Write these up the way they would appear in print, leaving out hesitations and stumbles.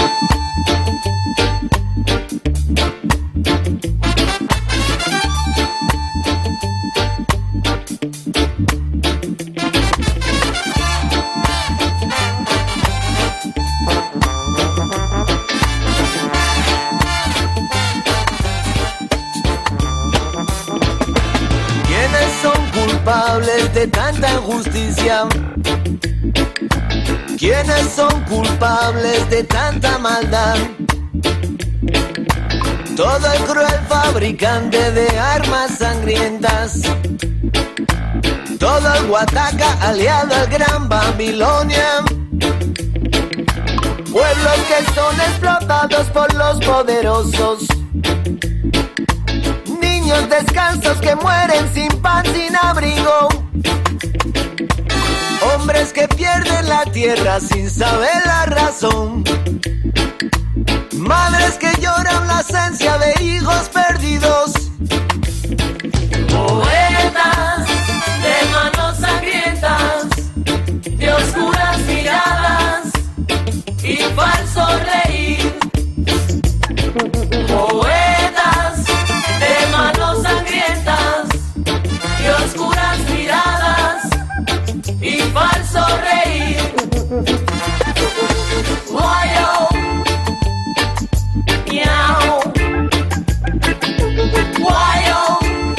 De tanta injusticia, ¿quiénes son culpables de tanta maldad? Todo el cruel fabricante de armas sangrientas, todo el Guataca aliado al Gran Babilonia, pueblos que son explotados por los poderosos, niños descalzos que mueren sin pan, sin abrigo, hombres que pierden la tierra sin saber la razón, madres que lloran la ausencia de hijos perdidos, poetas de manos sangrientas, de oscuras miradas y falso reír, poetas de manos sangrientas, de oscuras miradas y falso reír. Guayo, miau, guayo,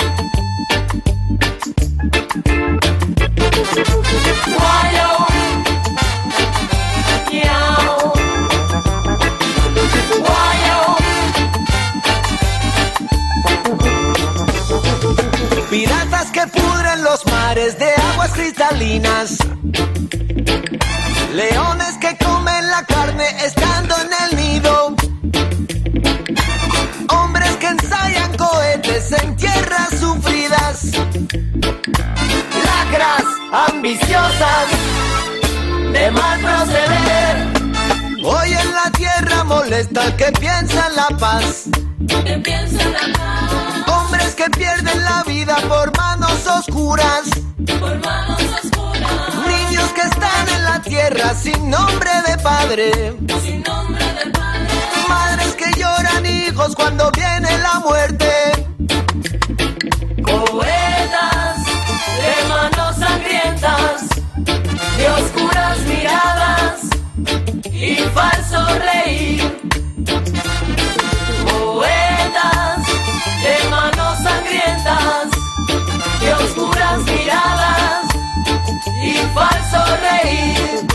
guayo, miau, guayo. Piratas que pudren los mares de aguas cristalinas, leones que comen la carne estando en el nido, hombres que ensayan cohetes en tierras sufridas, lacras ambiciosas de mal proceder, hoy en la tierra molesta que piensa en la paz, que piensa en la paz, hombres que pierden la vida por manos oscuras, por manos oscuras, niños que están en la tierra sin nombre de padre, sin nombre de padre, madres que lloran hijos cuando viene la muerte, poetas de manos sangrientas, de oscuras miradas y falso reír, poetas de manos sangrientas, de oscuras miradas y falso reír.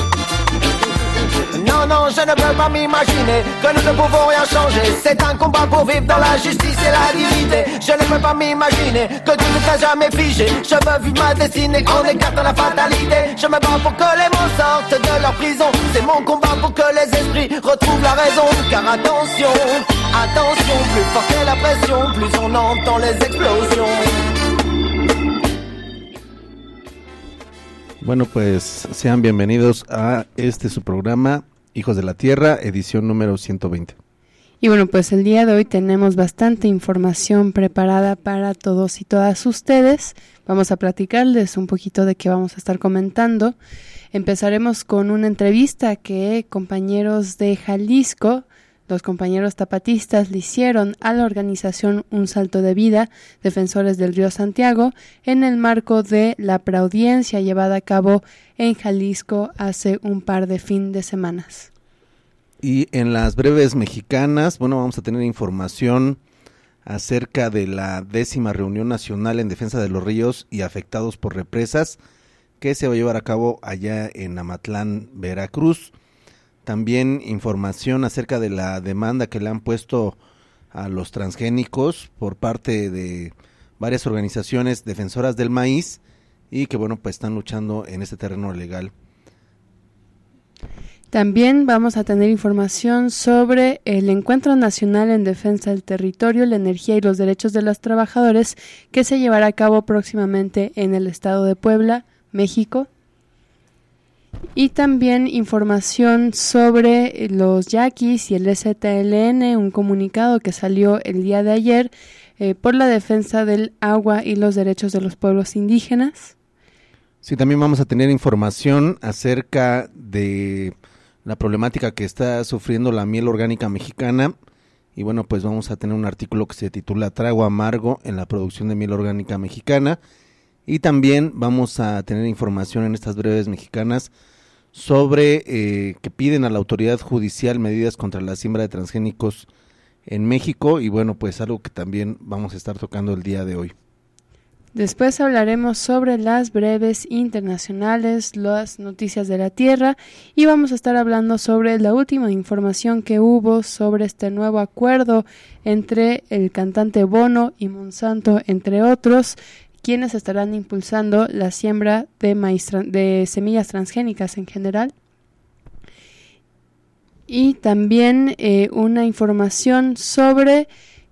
Non, non, je ne peux pas m'imaginer que nous ne pouvons rien changer. C'est un combat pour vivre dans la justice et la dignité. Je ne peux pas m'imaginer que tout ne sera jamais figé. Je veux vivre ma destinée en écartant la fatalité. Je me bats pour que les mots sortent de leur prison. C'est mon combat pour que les esprits retrouvent la raison. Car attention, attention, plus fort que la pression, plus on entend les explosions. Bueno, pues sean bienvenidos a su programa Hijos de la Tierra, edición número 120. Y bueno, pues el día de hoy tenemos bastante información preparada para todos y todas ustedes. Vamos a platicarles un poquito de qué vamos a estar comentando. Empezaremos con una entrevista que compañeros de Jalisco, los compañeros tapatistas, le hicieron a la organización Un Salto de Vida, Defensores del Río Santiago, en el marco de la preaudiencia llevada a cabo en Jalisco hace un par de fin de semanas. Y en las breves mexicanas, bueno, vamos a tener información acerca de la 10ª Reunión Nacional en Defensa de los Ríos y Afectados por Represas, que se va a llevar a cabo allá en Amatlán, Veracruz. También información acerca de la demanda que le han puesto a los transgénicos por parte de varias organizaciones defensoras del maíz y que, bueno, pues están luchando en este terreno legal. También vamos a tener información sobre el Encuentro Nacional en Defensa del Territorio, la Energía y los Derechos de los Trabajadores, que se llevará a cabo próximamente en el estado de Puebla, México. Y también información sobre los yaquis y el STLN, un comunicado que salió el día de ayer por la defensa del agua y los derechos de los pueblos indígenas. Sí, también vamos a tener información acerca de la problemática que está sufriendo la miel orgánica mexicana. Y bueno, pues vamos a tener un artículo que se titula Trago amargo en la producción de miel orgánica mexicana. Y también vamos a tener información en estas breves mexicanas sobre que piden a la autoridad judicial medidas contra la siembra de transgénicos en México. Y bueno, pues algo que también vamos a estar tocando el día de hoy. Después hablaremos sobre las breves internacionales, las noticias de la tierra, y vamos a estar hablando sobre la última información que hubo sobre este nuevo acuerdo entre el cantante Bono y Monsanto, entre otros, quienes estarán impulsando la siembra de semillas transgénicas en general. Y también una información sobre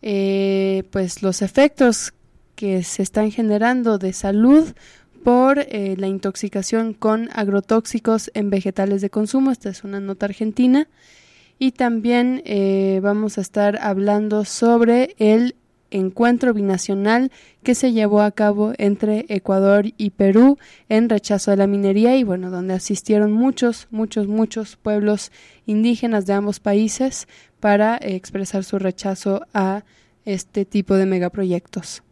pues los efectos que se están generando de salud por la intoxicación con agrotóxicos en vegetales de consumo. Esta es una nota argentina. Y también vamos a estar hablando sobre el encuentro binacional que se llevó a cabo entre Ecuador y Perú en rechazo de la minería, y bueno, donde asistieron muchos pueblos indígenas de ambos países para expresar su rechazo a este tipo de megaproyectos.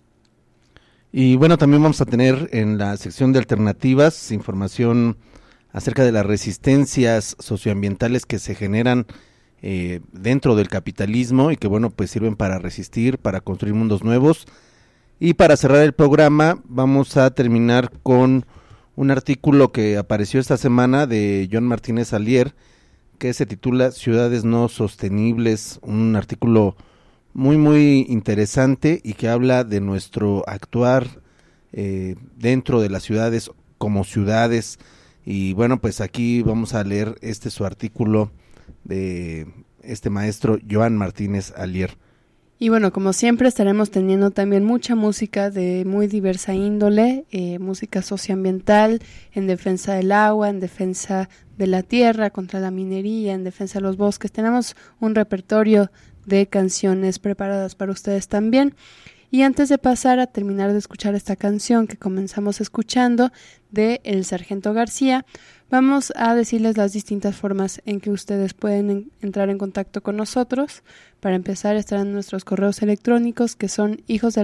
Y bueno, también vamos a tener en la sección de alternativas información acerca de las resistencias socioambientales que se generan dentro del capitalismo y que bueno, pues sirven para resistir, para construir mundos nuevos. Y para cerrar el programa vamos a terminar con un artículo que apareció esta semana de Joan Martínez Alier, que se titula Ciudades no sostenibles, un artículo muy interesante y que habla de nuestro actuar dentro de las ciudades como ciudades. Y bueno, pues aquí vamos a leer su artículo de este maestro Joan Martínez Alier. Y bueno, como siempre estaremos teniendo también mucha música de muy diversa índole, música socioambiental, en defensa del agua, en defensa de la tierra, contra la minería, en defensa de los bosques. Tenemos un repertorio de canciones preparadas para ustedes también. Y antes de pasar a terminar de escuchar esta canción que comenzamos escuchando de El Sargento García, vamos a decirles las distintas formas en que ustedes pueden entrar en contacto con nosotros. Para empezar, estarán nuestros correos electrónicos, que son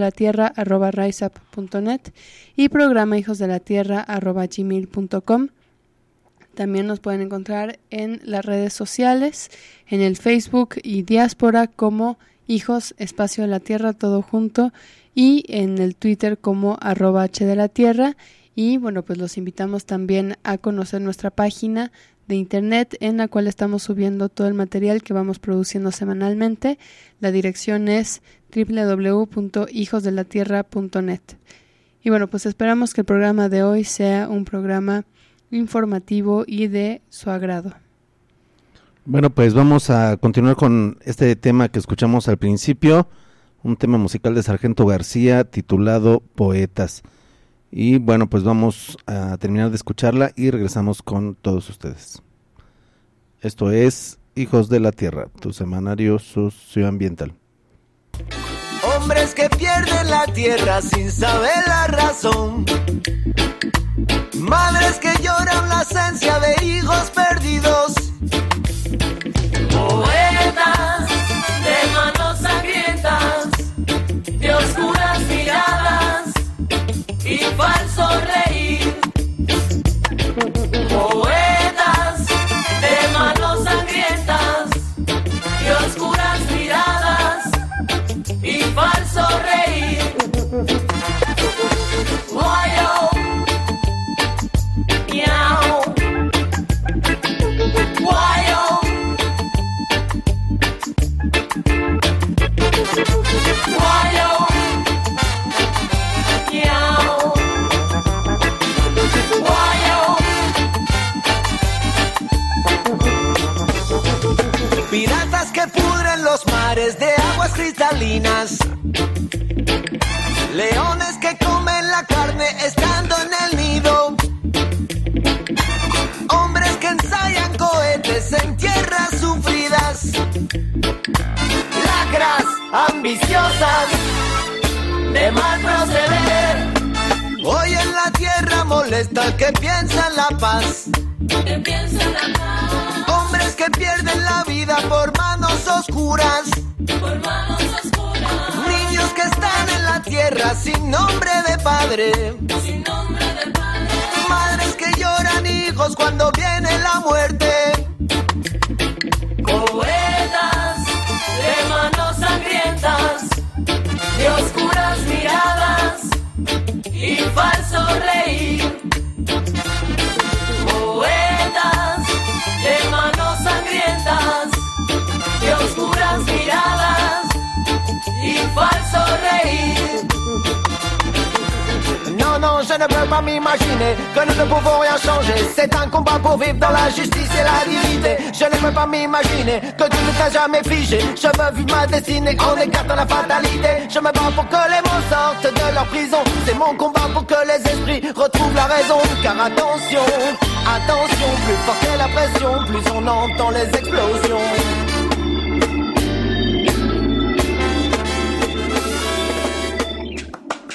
hijosdelatierra@riseup.net y programa hijosdelatierra@gmail.com. También nos pueden encontrar en las redes sociales, en el Facebook y Diáspora como Hijos Espacio de la Tierra, todo junto, y en el Twitter como @hdelatierra. Y bueno, pues los invitamos también a conocer nuestra página de internet, en la cual estamos subiendo todo el material que vamos produciendo semanalmente. La dirección es www.hijosdelatierra.net. Y bueno, pues esperamos que el programa de hoy sea un programa informativo y de su agrado. Bueno, pues vamos a continuar con este tema que escuchamos al principio, un tema musical de Sargento García titulado Poetas. Y bueno, pues vamos a terminar de escucharla y regresamos con todos ustedes. Esto es Hijos de la Tierra, tu semanario socioambiental. Hombres que pierden la tierra sin saber la razón. Madres que lloran la ausencia de hijos perdidos. Poetas de manos sangrientas, de oscuras miradas y falso reír. Poetas de manos sangrientas, de oscuras miradas y falso reír. Guayo, miau, guayo, guayo, miau, guayo. Piratas que pudren los mares de aguas cristalinas. Leones que comen la carne estando en el nido. Hombres que ensayan cohetes en tierras sufridas. Lacras ambiciosas de mal proceder. Hoy en la tierra molesta el que piensa en la paz. que piensa en la paz. Hombres que pierden la vida por manos oscuras. Por manos oscuras. Niños que están en la tierra sin nombre de padre. Sin nombre de padre. Madres que lloran hijos cuando viene la muerte. Poetas de manos sangrientas, de oscuras miradas y falso reír. Poetas de manos sangrientas, de oscuras miradas y falso reír. Non, non, je ne peux pas m'imaginer que nous ne pouvons rien changer. C'est un combat pour vivre dans la justice et la dignité. Je ne peux pas m'imaginer que tout ne sera jamais figé. Je veux vivre ma destinée en écartant la fatalité. Je me bats pour que les mots sortent de leur prison. C'est mon combat pour que les esprits retrouvent la raison. Car attention, attention, plus fort que la pression, plus on entend les explosions.